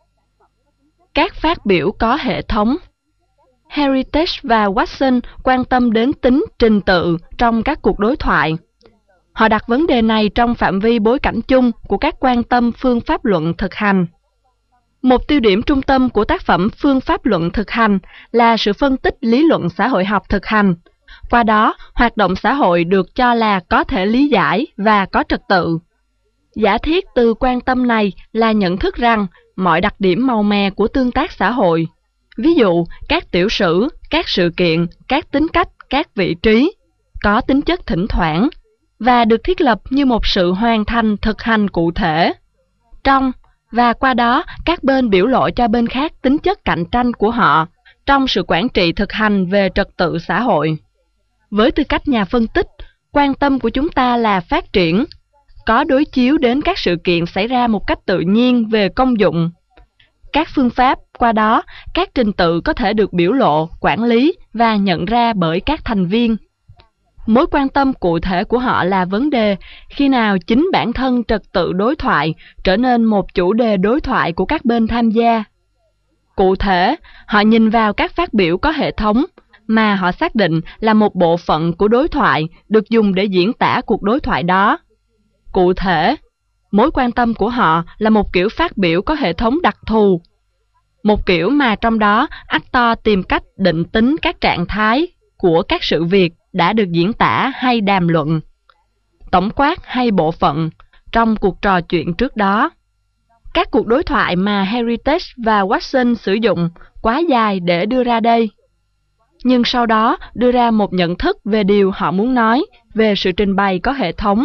Các phát biểu có hệ thống. Heritage và Watson quan tâm đến tính trình tự trong các cuộc đối thoại. Họ đặt vấn đề này trong phạm vi bối cảnh chung của các quan tâm phương pháp luận thực hành. Một tiêu điểm trung tâm của tác phẩm phương pháp luận thực hành là sự phân tích lý luận xã hội học thực hành. Qua đó, hoạt động xã hội được cho là có thể lý giải và có trật tự. Giả thiết từ quan tâm này là nhận thức rằng mọi đặc điểm màu mè của tương tác xã hội, ví dụ các tiểu sử, các sự kiện, các tính cách, các vị trí, có tính chất thỉnh thoảng và được thiết lập như một sự hoàn thành thực hành cụ thể. Trong và qua đó, các bên biểu lộ cho bên khác tính chất cạnh tranh của họ trong sự quản trị thực hành về trật tự xã hội. Với tư cách nhà phân tích, quan tâm của chúng ta là phát triển, có đối chiếu đến các sự kiện xảy ra một cách tự nhiên về công dụng. Các phương pháp, qua đó, các trình tự có thể được biểu lộ, quản lý và nhận ra bởi các thành viên. Mối quan tâm cụ thể của họ là vấn đề khi nào chính bản thân trật tự đối thoại trở nên một chủ đề đối thoại của các bên tham gia. Cụ thể, họ nhìn vào các phát biểu có hệ thống mà họ xác định là một bộ phận của đối thoại được dùng để diễn tả cuộc đối thoại đó. Cụ thể, mối quan tâm của họ là một kiểu phát biểu có hệ thống đặc thù, một kiểu mà trong đó actor tìm cách định tính các trạng thái của các sự việc đã được diễn tả hay đàm luận, tổng quát hay bộ phận, trong cuộc trò chuyện trước đó. Các cuộc đối thoại mà Heritage và Watson sử dụng quá dài để đưa ra đây, nhưng sau đó đưa ra một nhận thức về điều họ muốn nói về sự trình bày có hệ thống.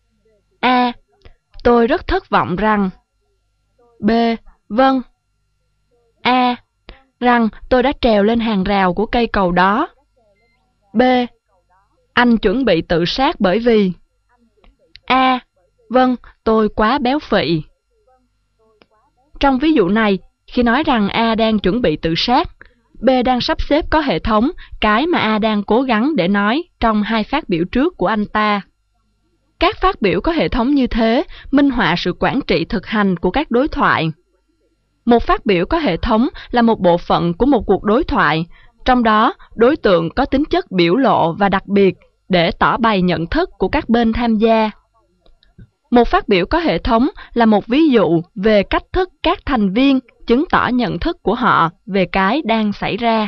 A. Tôi rất thất vọng rằng. B. Vâng. A. Rằng tôi đã trèo lên hàng rào của cây cầu đó. B. Anh chuẩn bị tự sát bởi vì. A. Vâng, tôi quá béo phì. Trong ví dụ này, khi nói rằng A đang chuẩn bị tự sát, B đang sắp xếp có hệ thống cái mà A đang cố gắng để nói trong hai phát biểu trước của anh ta. Các phát biểu có hệ thống như thế minh họa sự quản trị thực hành của các đối thoại. Một phát biểu có hệ thống là một bộ phận của một cuộc đối thoại, trong đó đối tượng có tính chất biểu lộ và đặc biệt để tỏ bày nhận thức của các bên tham gia. Một phát biểu có hệ thống là một ví dụ về cách thức các thành viên chứng tỏ nhận thức của họ về cái đang xảy ra.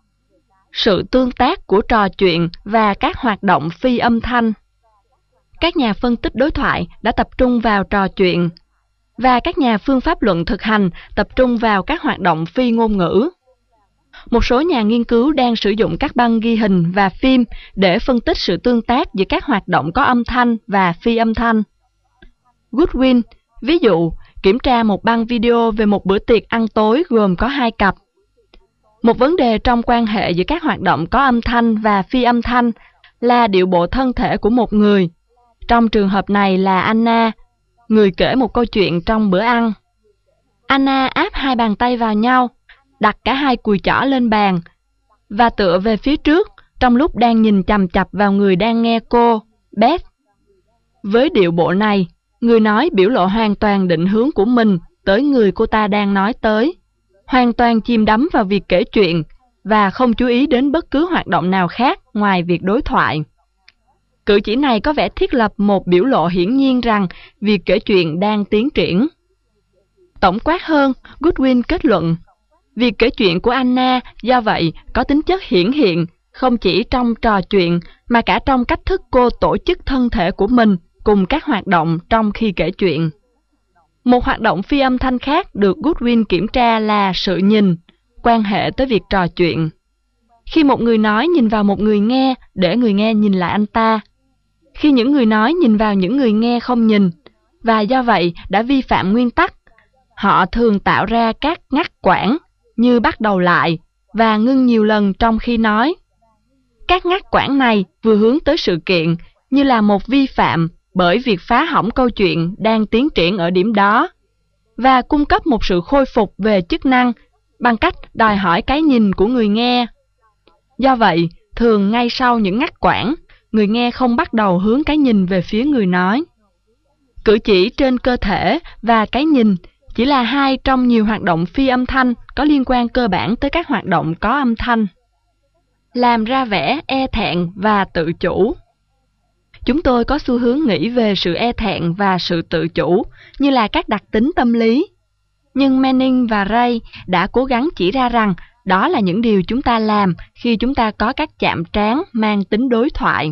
Sự tương tác của trò chuyện và các hoạt động phi âm thanh. Các nhà phân tích đối thoại đã tập trung vào trò chuyện, và các nhà phương pháp luận thực hành tập trung vào các hoạt động phi ngôn ngữ. Một số nhà nghiên cứu đang sử dụng các băng ghi hình và phim để phân tích sự tương tác giữa các hoạt động có âm thanh và phi âm thanh. Goodwin, ví dụ, kiểm tra một băng video về một bữa tiệc ăn tối gồm có 2 cặp. Một vấn đề trong quan hệ giữa các hoạt động có âm thanh và phi âm thanh là điệu bộ thân thể của một người. Trong trường hợp này là Anna, người kể một câu chuyện trong bữa ăn. Anna áp 2 bàn tay vào nhau, đặt cả 2 cùi chỏ lên bàn và tựa về phía trước trong lúc đang nhìn chằm chằm vào người đang nghe cô, Beth. Với điệu bộ này, người nói biểu lộ hoàn toàn định hướng của mình tới người cô ta đang nói tới, hoàn toàn chìm đắm vào việc kể chuyện và không chú ý đến bất cứ hoạt động nào khác ngoài việc đối thoại. Cử chỉ này có vẻ thiết lập một biểu lộ hiển nhiên rằng việc kể chuyện đang tiến triển. Tổng quát hơn, Goodwin kết luận, việc kể chuyện của Anna do vậy có tính chất hiển hiện, không chỉ trong trò chuyện mà cả trong cách thức cô tổ chức thân thể của mình cùng các hoạt động trong khi kể chuyện. Một hoạt động phi âm thanh khác được Goodwin kiểm tra là sự nhìn, quan hệ tới việc trò chuyện. Khi một người nói nhìn vào một người nghe để người nghe nhìn lại anh ta. Khi những người nói nhìn vào những người nghe không nhìn, và do vậy đã vi phạm nguyên tắc, họ thường tạo ra các ngắt quãng như bắt đầu lại và ngưng nhiều lần trong khi nói. Các ngắt quãng này vừa hướng tới sự kiện như là một vi phạm bởi việc phá hỏng câu chuyện đang tiến triển ở điểm đó, và cung cấp một sự khôi phục về chức năng bằng cách đòi hỏi cái nhìn của người nghe. Do vậy, thường ngay sau những ngắt quãng, người nghe không bắt đầu hướng cái nhìn về phía người nói. Cử chỉ trên cơ thể và cái nhìn chỉ là hai trong nhiều hoạt động phi âm thanh có liên quan cơ bản tới các hoạt động có âm thanh. Làm ra vẻ e thẹn và tự chủ. Chúng tôi có xu hướng nghĩ về sự e thẹn và sự tự chủ như là các đặc tính tâm lý. Nhưng Manning và Ray đã cố gắng chỉ ra rằng đó là những điều chúng ta làm khi chúng ta có các chạm trán mang tính đối thoại.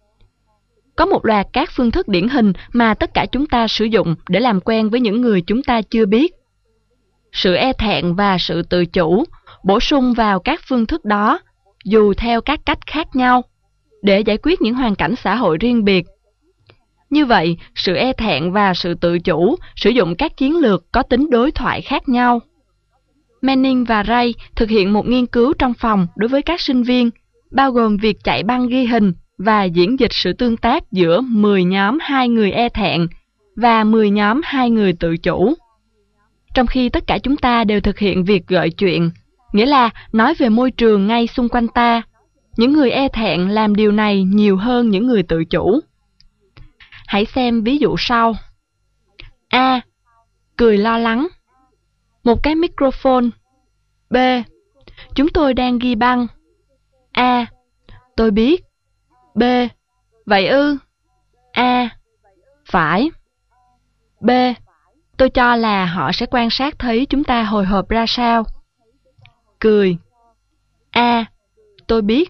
Có một loạt các phương thức điển hình mà tất cả chúng ta sử dụng để làm quen với những người chúng ta chưa biết. Sự e thẹn và sự tự chủ bổ sung vào các phương thức đó, dù theo các cách khác nhau, để giải quyết những hoàn cảnh xã hội riêng biệt. Như vậy, sự e thẹn và sự tự chủ sử dụng các chiến lược có tính đối thoại khác nhau. Manning và Ray thực hiện một nghiên cứu trong phòng đối với các sinh viên, bao gồm việc chạy băng ghi hình và diễn dịch sự tương tác giữa 10 nhóm 2 người e thẹn và 10 nhóm 2 người tự chủ. Trong khi tất cả chúng ta đều thực hiện việc gợi chuyện, nghĩa là nói về môi trường ngay xung quanh ta, những người e thẹn làm điều này nhiều hơn những người tự chủ. Hãy xem ví dụ sau. A. Cười lo lắng. Một cái microphone. B. Chúng tôi đang ghi băng. A. Tôi biết. B. Vậy ư? A. Phải. B. Tôi cho là họ sẽ quan sát thấy chúng ta hồi hộp ra sao. Cười. A. Tôi biết.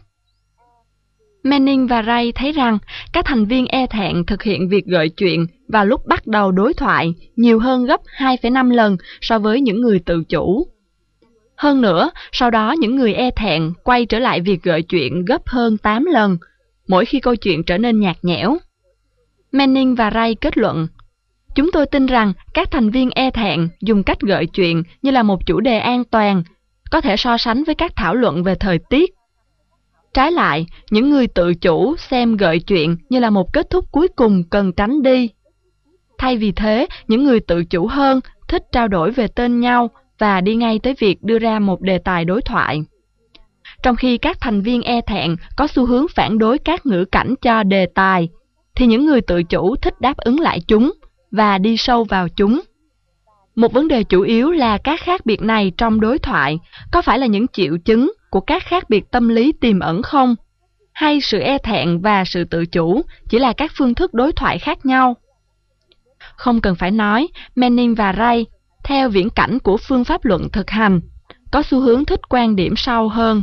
Manning và Ray thấy rằng các thành viên e thẹn thực hiện việc gợi chuyện vào lúc bắt đầu đối thoại nhiều hơn gấp 2,5 lần so với những người tự chủ. Hơn nữa, sau đó những người e thẹn quay trở lại việc gợi chuyện gấp hơn 8 lần, mỗi khi câu chuyện trở nên nhạt nhẽo. Manning và Ray kết luận, chúng tôi tin rằng các thành viên e thẹn dùng cách gợi chuyện như là một chủ đề an toàn, có thể so sánh với các thảo luận về thời tiết. Trái lại, những người tự chủ xem gợi chuyện như là một kết thúc cuối cùng cần tránh đi. Thay vì thế, những người tự chủ hơn thích trao đổi về tên nhau và đi ngay tới việc đưa ra một đề tài đối thoại. Trong khi các thành viên e thẹn có xu hướng phản đối các ngữ cảnh cho đề tài, thì những người tự chủ thích đáp ứng lại chúng và đi sâu vào chúng. Một vấn đề chủ yếu là các khác biệt này trong đối thoại có phải là những triệu chứng của các khác biệt tâm lý tiềm ẩn không? Hay sự e thẹn và sự tự chủ chỉ là các phương thức đối thoại khác nhau? Không cần phải nói, Manning và Ray, theo viễn cảnh của phương pháp luận thực hành, có xu hướng thích quan điểm sau hơn.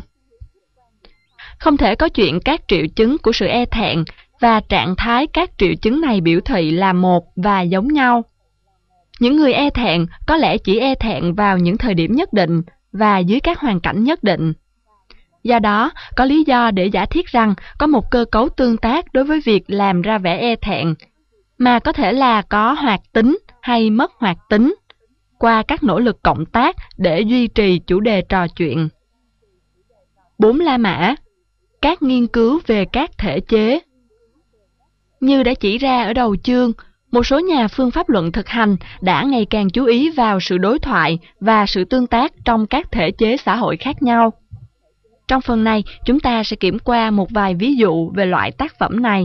Không thể có chuyện các triệu chứng của sự e thẹn và trạng thái các triệu chứng này biểu thị là một và giống nhau. Những người e thẹn có lẽ chỉ e thẹn vào những thời điểm nhất định và dưới các hoàn cảnh nhất định. Do đó, có lý do để giả thiết rằng có một cơ cấu tương tác đối với việc làm ra vẻ e thẹn, mà có thể là có hoạt tính hay mất hoạt tính, qua các nỗ lực cộng tác để duy trì chủ đề trò chuyện. 4 La Mã. Các nghiên cứu về các thể chế. Như đã chỉ ra ở đầu chương, một số nhà phương pháp luận thực hành đã ngày càng chú ý vào sự đối thoại và sự tương tác trong các thể chế xã hội khác nhau. Trong phần này, chúng ta sẽ kiểm qua một vài ví dụ về loại tác phẩm này.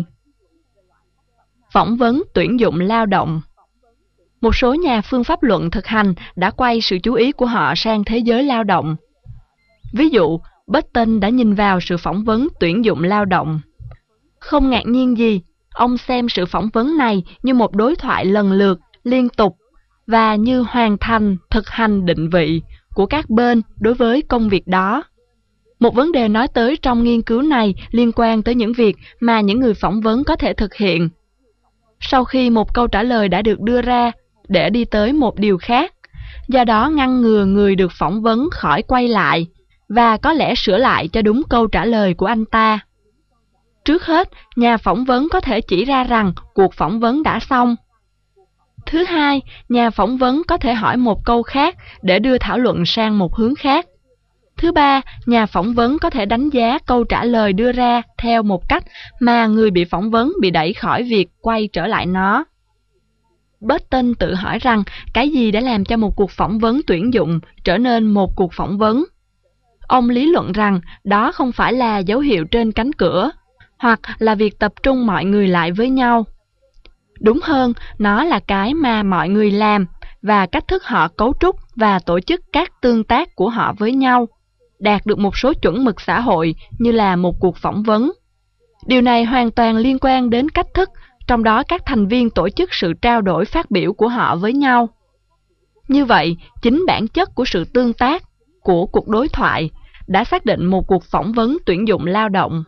Phỏng vấn tuyển dụng lao động. Một số nhà phương pháp luận thực hành đã quay sự chú ý của họ sang thế giới lao động. Ví dụ, Button đã nhìn vào sự phỏng vấn tuyển dụng lao động. Không ngạc nhiên gì, ông xem sự phỏng vấn này như một đối thoại lần lượt, liên tục, và như hoàn thành thực hành định vị của các bên đối với công việc đó. Một vấn đề nói tới trong nghiên cứu này liên quan tới những việc mà những người phỏng vấn có thể thực hiện sau khi một câu trả lời đã được đưa ra để đi tới một điều khác, do đó ngăn ngừa người được phỏng vấn khỏi quay lại và có lẽ sửa lại cho đúng câu trả lời của anh ta. Trước hết, nhà phỏng vấn có thể chỉ ra rằng cuộc phỏng vấn đã xong. Thứ hai, nhà phỏng vấn có thể hỏi một câu khác để đưa thảo luận sang một hướng khác. Thứ ba, nhà phỏng vấn có thể đánh giá câu trả lời đưa ra theo một cách mà người bị phỏng vấn bị đẩy khỏi việc quay trở lại nó. Burton tự hỏi rằng cái gì đã làm cho một cuộc phỏng vấn tuyển dụng trở nên một cuộc phỏng vấn. Ông lý luận rằng đó không phải là dấu hiệu trên cánh cửa, hoặc là việc tập trung mọi người lại với nhau. Đúng hơn, nó là cái mà mọi người làm và cách thức họ cấu trúc và tổ chức các tương tác của họ với nhau, đạt được một số chuẩn mực xã hội như là một cuộc phỏng vấn. Điều này hoàn toàn liên quan đến cách thức, trong đó các thành viên tổ chức sự trao đổi phát biểu của họ với nhau. Như vậy, chính bản chất của sự tương tác, của cuộc đối thoại, đã xác định một cuộc phỏng vấn tuyển dụng lao động.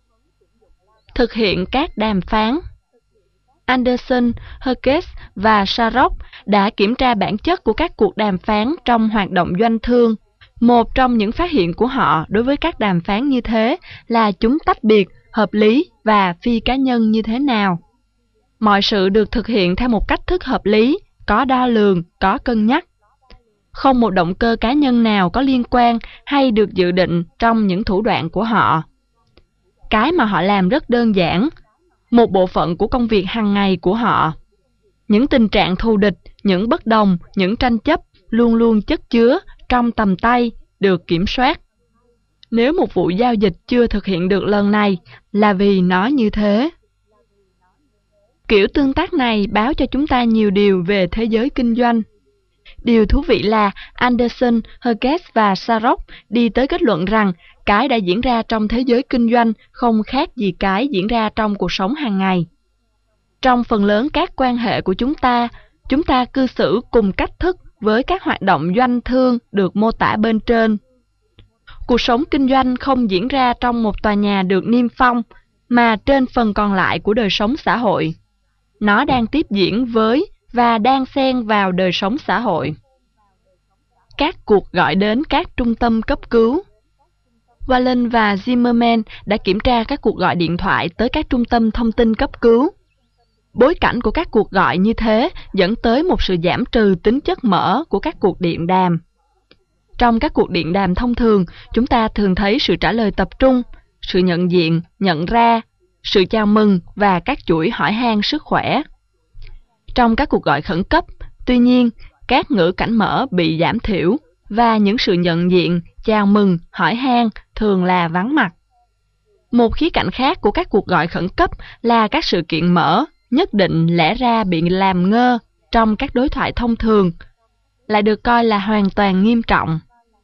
Thực hiện các đàm phán. Anderson, Hughes và Sharrock đã kiểm tra bản chất của các cuộc đàm phán trong hoạt động doanh thương. Một trong những phát hiện của họ đối với các đàm phán như thế là chúng tách biệt, hợp lý và phi cá nhân như thế nào. Mọi sự được thực hiện theo một cách thức hợp lý, có đo lường, có cân nhắc. Không một động cơ cá nhân nào có liên quan hay được dự định trong những thủ đoạn của họ. Cái mà họ làm rất đơn giản, một bộ phận của công việc hàng ngày của họ. Những tình trạng thù địch, những bất đồng, những tranh chấp luôn luôn chất chứa trong tầm tay, được kiểm soát. Nếu một vụ giao dịch chưa thực hiện được lần này là vì nó như thế. Kiểu tương tác này báo cho chúng ta nhiều điều về thế giới kinh doanh. Điều thú vị là Anderson, Hughes và Sharrock đi tới kết luận rằng cái đã diễn ra trong thế giới kinh doanh không khác gì cái diễn ra trong cuộc sống hàng ngày. Trong phần lớn các quan hệ của chúng ta cư xử cùng cách thức với các hoạt động doanh thương được mô tả bên trên. Cuộc sống kinh doanh không diễn ra trong một tòa nhà được niêm phong, mà trên phần còn lại của đời sống xã hội. Nó đang tiếp diễn với và đang xen vào đời sống xã hội. Các cuộc gọi đến các trung tâm cấp cứu. Wallen và Zimmerman đã kiểm tra các cuộc gọi điện thoại tới các trung tâm thông tin cấp cứu. Bối cảnh của các cuộc gọi như thế dẫn tới một sự giảm trừ tính chất mở của các cuộc điện đàm. Trong các cuộc điện đàm thông thường, chúng ta thường thấy sự trả lời tập trung, sự nhận diện, nhận ra, sự chào mừng và các chuỗi hỏi han sức khỏe. Trong các cuộc gọi khẩn cấp, tuy nhiên, các ngữ cảnh mở bị giảm thiểu và những sự nhận diện, chào mừng, hỏi han thường là vắng mặt. Một khía cạnh khác của các cuộc gọi khẩn cấp là các sự kiện mở nhất định lẽ ra bị làm ngơ trong các đối thoại thông thường, lại được coi là hoàn toàn nghiêm trọng.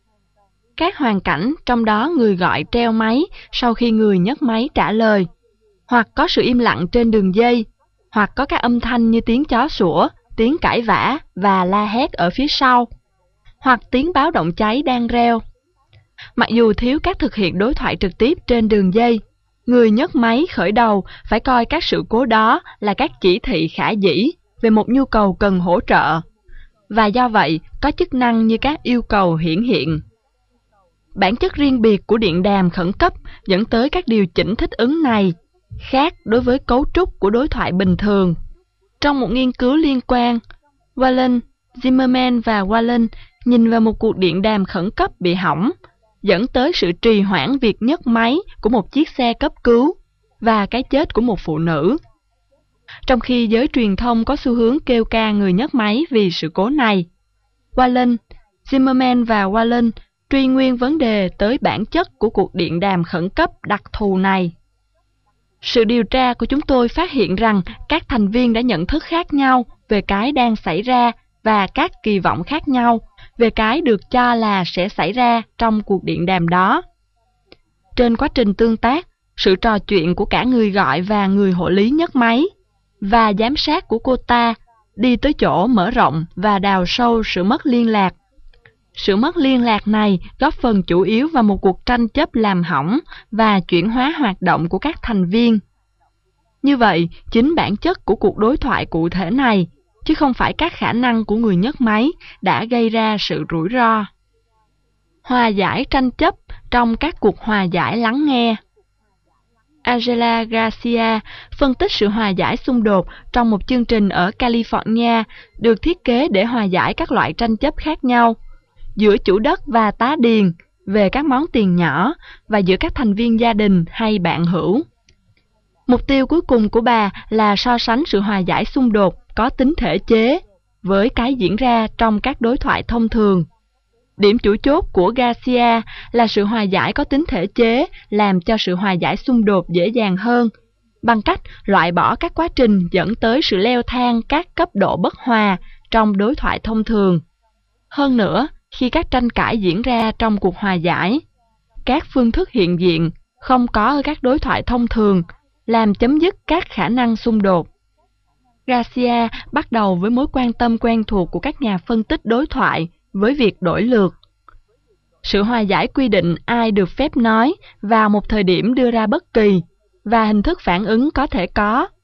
Các hoàn cảnh trong đó người gọi treo máy sau khi người nhấc máy trả lời, hoặc có sự im lặng trên đường dây, hoặc có các âm thanh như tiếng chó sủa, tiếng cãi vã và la hét ở phía sau, hoặc tiếng báo động cháy đang reo. Mặc dù thiếu các thực hiện đối thoại trực tiếp trên đường dây, người nhấc máy khởi đầu phải coi các sự cố đó là các chỉ thị khả dĩ về một nhu cầu cần hỗ trợ, và do vậy có chức năng như các yêu cầu hiển hiện. Bản chất riêng biệt của điện đàm khẩn cấp dẫn tới các điều chỉnh thích ứng này, khác đối với cấu trúc của đối thoại bình thường. Trong một nghiên cứu liên quan, Wallen, Zimmerman và Wallen nhìn vào một cuộc điện đàm khẩn cấp bị hỏng, dẫn tới sự trì hoãn việc nhấc máy của một chiếc xe cấp cứu và cái chết của một phụ nữ. Trong khi giới truyền thông có xu hướng kêu ca người nhấc máy vì sự cố này, Wallen, Zimmerman và Wallen truy nguyên vấn đề tới bản chất của cuộc điện đàm khẩn cấp đặc thù này. Sự điều tra của chúng tôi phát hiện rằng các thành viên đã nhận thức khác nhau về cái đang xảy ra và các kỳ vọng khác nhau về cái được cho là sẽ xảy ra trong cuộc điện đàm đó. Trên quá trình tương tác, sự trò chuyện của cả người gọi và người hộ lý nhấc máy và giám sát của cô ta đi tới chỗ mở rộng và đào sâu sự mất liên lạc. Sự mất liên lạc này góp phần chủ yếu vào một cuộc tranh chấp làm hỏng và chuyển hóa hoạt động của các thành viên. Như vậy, chính bản chất của cuộc đối thoại cụ thể này, chứ không phải các khả năng của người nhấc máy, đã gây ra sự rủi ro. Hòa giải tranh chấp trong các cuộc hòa giải lắng nghe. Angela Garcia phân tích sự hòa giải xung đột trong một chương trình ở California được thiết kế để hòa giải các loại tranh chấp khác nhau giữa chủ đất và tá điền về các món tiền nhỏ và giữa các thành viên gia đình hay bạn hữu. Mục tiêu cuối cùng của bà là so sánh sự hòa giải xung đột có tính thể chế với cái diễn ra trong các đối thoại thông thường. Điểm chủ chốt của Garcia là sự hòa giải có tính thể chế làm cho sự hòa giải xung đột dễ dàng hơn, bằng cách loại bỏ các quá trình dẫn tới sự leo thang các cấp độ bất hòa trong đối thoại thông thường. Hơn nữa, khi các tranh cãi diễn ra trong cuộc hòa giải, các phương thức hiện diện không có ở các đối thoại thông thường làm chấm dứt các khả năng xung đột. Garcia bắt đầu với mối quan tâm quen thuộc của các nhà phân tích đối thoại với việc đổi lược. Sự hòa giải quy định ai được phép nói vào một thời điểm đưa ra bất kỳ, và hình thức phản ứng có thể có